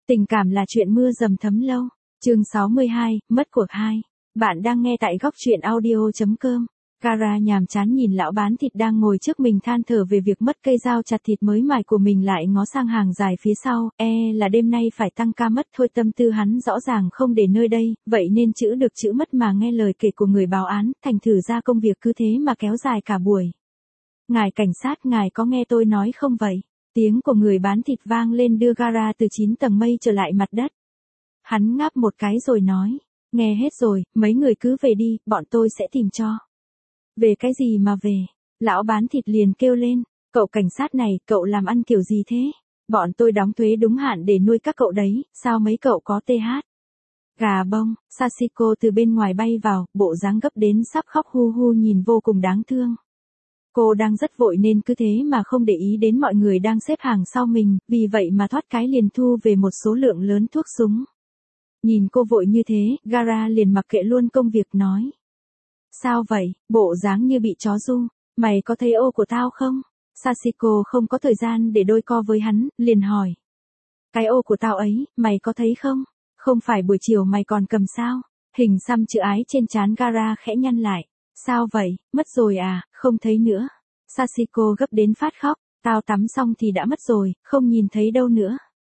Tình cảm là chuyện mưa dầm thấm lâu. Chương 62, mất cuộc 2. Bạn đang nghe tại góc truyện audio.com. Kara nhàm chán nhìn lão bán thịt đang ngồi trước mình than thở về việc mất cây dao chặt thịt mới mài của mình, lại ngó sang hàng dài phía sau, là đêm nay phải tăng ca mất thôi. Tâm tư hắn rõ ràng không để nơi đây, vậy nên chữ được chữ mất mà nghe lời kể của người báo án, thành thử ra công việc cứ thế mà kéo dài cả buổi. Ngài cảnh sát, ngài có nghe tôi nói không vậy? Tiếng của người bán thịt vang lên đưa Kara từ 9 tầng mây trở lại mặt đất. Hắn ngáp một cái rồi nói, nghe hết rồi, mấy người cứ về đi, bọn tôi sẽ tìm cho. Về cái gì mà về? Lão bán thịt liền kêu lên, cậu cảnh sát này, cậu làm ăn kiểu gì thế? Bọn tôi đóng thuế đúng hạn để nuôi các cậu đấy, sao mấy cậu có TH? Gà bông, Sachiko từ bên ngoài bay vào, bộ dáng gấp đến sắp khóc hu hu, nhìn vô cùng đáng thương. Cô đang rất vội nên cứ thế mà không để ý đến mọi người đang xếp hàng sau mình, vì vậy mà thoát cái liền thu về một số lượng lớn thuốc súng. Nhìn cô vội như thế, Kara liền mặc kệ luôn công việc nói. Sao vậy, bộ dáng như bị chó ru, mày có thấy ô của tao không? Sachiko không có thời gian để đôi co với hắn, liền hỏi. Cái ô của tao ấy, mày có thấy không? Không phải buổi chiều mày còn cầm sao? Hình xăm chữ ái trên trán Kara khẽ nhăn lại. Sao vậy, mất rồi à, không thấy nữa. Sachiko gấp đến phát khóc, tao tắm xong thì đã mất rồi, không nhìn thấy đâu nữa.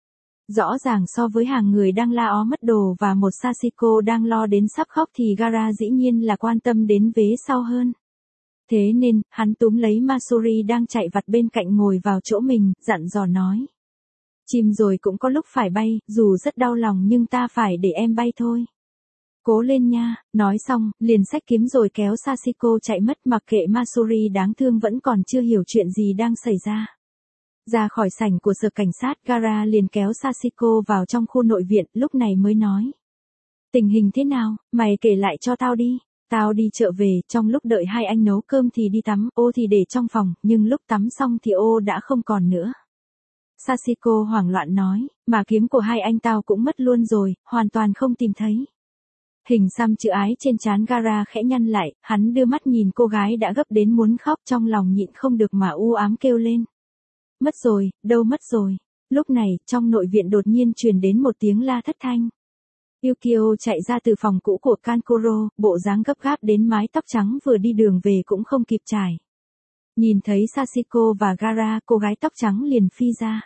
Rõ ràng so với hàng người đang la ó mất đồ và một Sachiko đang lo đến sắp khóc thì Kara dĩ nhiên là quan tâm đến vế sau hơn. Thế nên, hắn túm lấy Masuri đang chạy vặt bên cạnh ngồi vào chỗ mình, dặn dò nói. Chim rồi cũng có lúc phải bay, dù rất đau lòng nhưng ta phải để em bay thôi. Cố lên nha, nói xong, liền xách kiếm rồi kéo Sachiko chạy mất, mặc kệ Masuri đáng thương vẫn còn chưa hiểu chuyện gì đang xảy ra. Ra khỏi sảnh của sở cảnh sát, Kara liền kéo Sachiko vào trong khu nội viện, lúc này mới nói. Tình hình thế nào, mày kể lại cho tao đi. Tao đi chợ về, trong lúc đợi hai anh nấu cơm thì đi tắm, ô thì để trong phòng, nhưng lúc tắm xong thì ô đã không còn nữa. Sachiko hoảng loạn nói, mà kiếm của hai anh tao cũng mất luôn rồi, hoàn toàn không tìm thấy. Hình xăm chữ ái trên trán Kara khẽ nhăn lại, hắn đưa mắt nhìn cô gái đã gấp đến muốn khóc, trong lòng nhịn không được mà u ám kêu lên. Mất rồi, đâu mất rồi. Lúc này, trong nội viện đột nhiên truyền đến một tiếng la thất thanh. Yukio chạy ra từ phòng cũ của Kankuro, bộ dáng gấp gáp đến mái tóc trắng vừa đi đường về cũng không kịp trải. Nhìn thấy Sachiko và Kara, cô gái tóc trắng liền phi ra.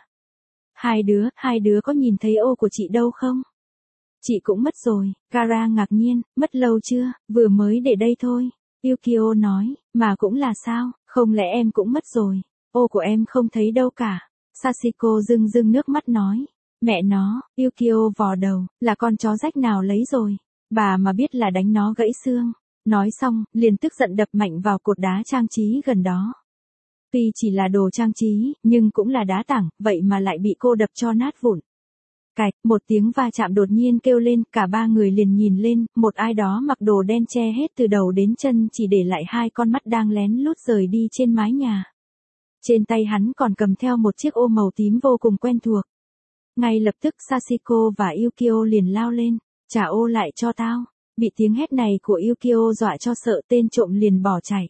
Hai đứa có nhìn thấy ô của chị đâu không? Chị cũng mất rồi. Kara ngạc nhiên, mất lâu chưa, vừa mới để đây thôi. Yukio nói, mà cũng là sao, không lẽ em cũng mất rồi? Ô của em không thấy đâu cả. Sachiko rưng rưng nước mắt nói. Mẹ nó, Yukio vò đầu, là con chó rách nào lấy rồi. Bà mà biết là đánh nó gãy xương. Nói xong, liền tức giận đập mạnh vào cột đá trang trí gần đó. Tuy chỉ là đồ trang trí, nhưng cũng là đá tảng, vậy mà lại bị cô đập cho nát vụn. Cạch, một tiếng va chạm đột nhiên kêu lên, cả ba người liền nhìn lên, một ai đó mặc đồ đen che hết từ đầu đến chân, chỉ để lại hai con mắt đang lén lút rời đi trên mái nhà. Trên tay hắn còn cầm theo một chiếc ô màu tím vô cùng quen thuộc. Ngay lập tức Sachiko và Yukio liền lao lên, trả ô lại cho tao. Bị tiếng hét này của Yukio dọa cho sợ, tên trộm liền bỏ chạy.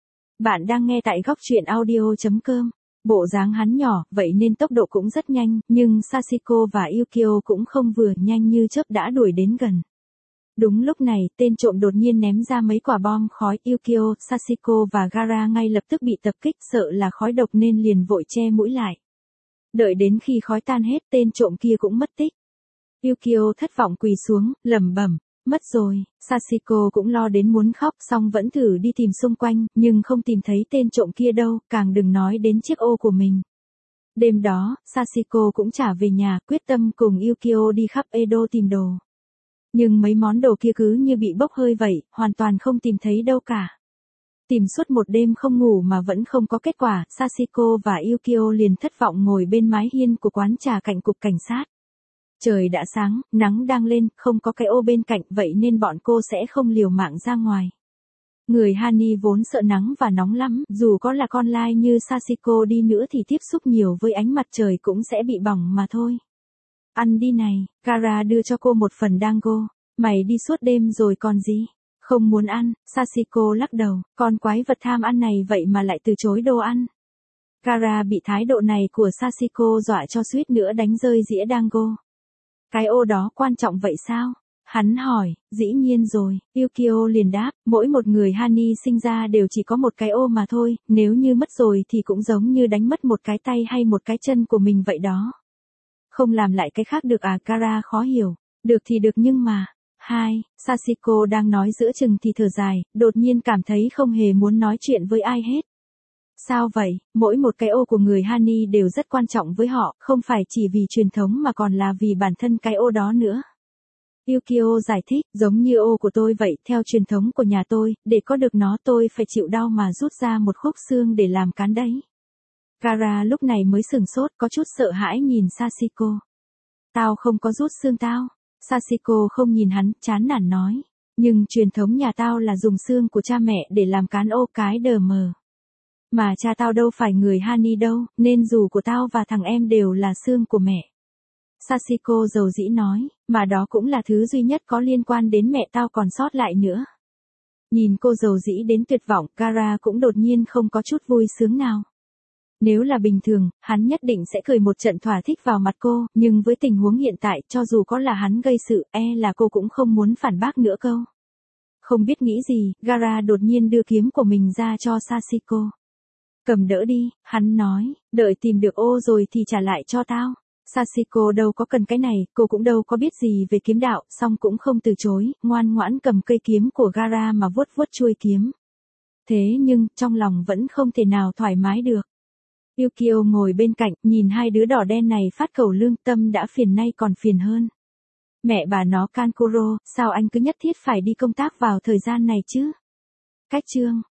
Bạn đang nghe tại góc truyện audio.com. Bộ dáng hắn nhỏ, vậy nên tốc độ cũng rất nhanh, nhưng Sachiko và Yukio cũng không vừa, nhanh như chớp đã đuổi đến gần. Đúng lúc này, tên trộm đột nhiên ném ra mấy quả bom khói. Yukio, Sachiko và Kara ngay lập tức bị tập kích, sợ là khói độc nên liền vội che mũi lại. Đợi đến khi khói tan hết, tên trộm kia cũng mất tích. Yukio thất vọng quỳ xuống, lẩm bẩm, mất rồi. Sachiko cũng lo đến muốn khóc, xong vẫn thử đi tìm xung quanh, nhưng không tìm thấy tên trộm kia đâu, càng đừng nói đến chiếc ô của mình. Đêm đó, Sachiko cũng trả về nhà, quyết tâm cùng Yukio đi khắp Edo tìm đồ. Nhưng mấy món đồ kia cứ như bị bốc hơi vậy, hoàn toàn không tìm thấy đâu cả. Tìm suốt một đêm không ngủ mà vẫn không có kết quả, Sachiko và Yukio liền thất vọng ngồi bên mái hiên của quán trà cạnh cục cảnh sát. Trời đã sáng, nắng đang lên, không có cái ô bên cạnh, vậy nên bọn cô sẽ không liều mạng ra ngoài. Người Hani vốn sợ nắng và nóng lắm, dù có là con lai như Sachiko đi nữa thì tiếp xúc nhiều với ánh mặt trời cũng sẽ bị bỏng mà thôi. Ăn đi này, Kara đưa cho cô một phần dango. Mày đi suốt đêm rồi còn gì? Không muốn ăn, Sachiko lắc đầu, con quái vật tham ăn này vậy mà lại từ chối đồ ăn. Kara bị thái độ này của Sachiko dọa cho suýt nữa đánh rơi dĩa dango. Cái ô đó quan trọng vậy sao? Hắn hỏi, dĩ nhiên rồi, Yukio liền đáp, mỗi một người Hani sinh ra đều chỉ có một cái ô mà thôi, nếu như mất rồi thì cũng giống như đánh mất một cái tay hay một cái chân của mình vậy đó. Không làm lại cái khác được à? Kara khó hiểu, được thì được nhưng mà... Sachiko đang nói giữa chừng thì thở dài, đột nhiên cảm thấy không hề muốn nói chuyện với ai hết. Sao vậy? Mỗi một cái ô của người Hani đều rất quan trọng với họ, không phải chỉ vì truyền thống mà còn là vì bản thân cái ô đó nữa. Yukio giải thích, giống như ô của tôi vậy, theo truyền thống của nhà tôi, để có được nó tôi phải chịu đau mà rút ra một khúc xương để làm cán đấy. Kara lúc này mới sửng sốt, có chút sợ hãi nhìn Sachiko. Tao không có rút xương tao. Sachiko không nhìn hắn, chán nản nói. Nhưng truyền thống nhà tao là dùng xương của cha mẹ để làm cán ô cái đờ mờ. Mà cha tao đâu phải người Hani đâu, nên dù của tao và thằng em đều là xương của mẹ. Sachiko dầu dĩ nói, mà đó cũng là thứ duy nhất có liên quan đến mẹ tao còn sót lại nữa. Nhìn cô dầu dĩ đến tuyệt vọng, Kara cũng đột nhiên không có chút vui sướng nào. Nếu là bình thường, hắn nhất định sẽ cười một trận thỏa thích vào mặt cô, nhưng với tình huống hiện tại, cho dù có là hắn gây sự, là cô cũng không muốn phản bác nữa câu. Không biết nghĩ gì, Kara đột nhiên đưa kiếm của mình ra cho Sachiko. Cầm đỡ đi, hắn nói, đợi tìm được ô rồi thì trả lại cho tao. Sachiko đâu có cần cái này, cô cũng đâu có biết gì về kiếm đạo, song cũng không từ chối, ngoan ngoãn cầm cây kiếm của Kara mà vuốt vuốt chuôi kiếm. Thế nhưng, trong lòng vẫn không thể nào thoải mái được. Yukio ngồi bên cạnh, nhìn hai đứa đỏ đen này phát cầu lương, tâm đã phiền nay còn phiền hơn. Mẹ bà nó Kankuro, sao anh cứ nhất thiết phải đi công tác vào thời gian này chứ? Cách chương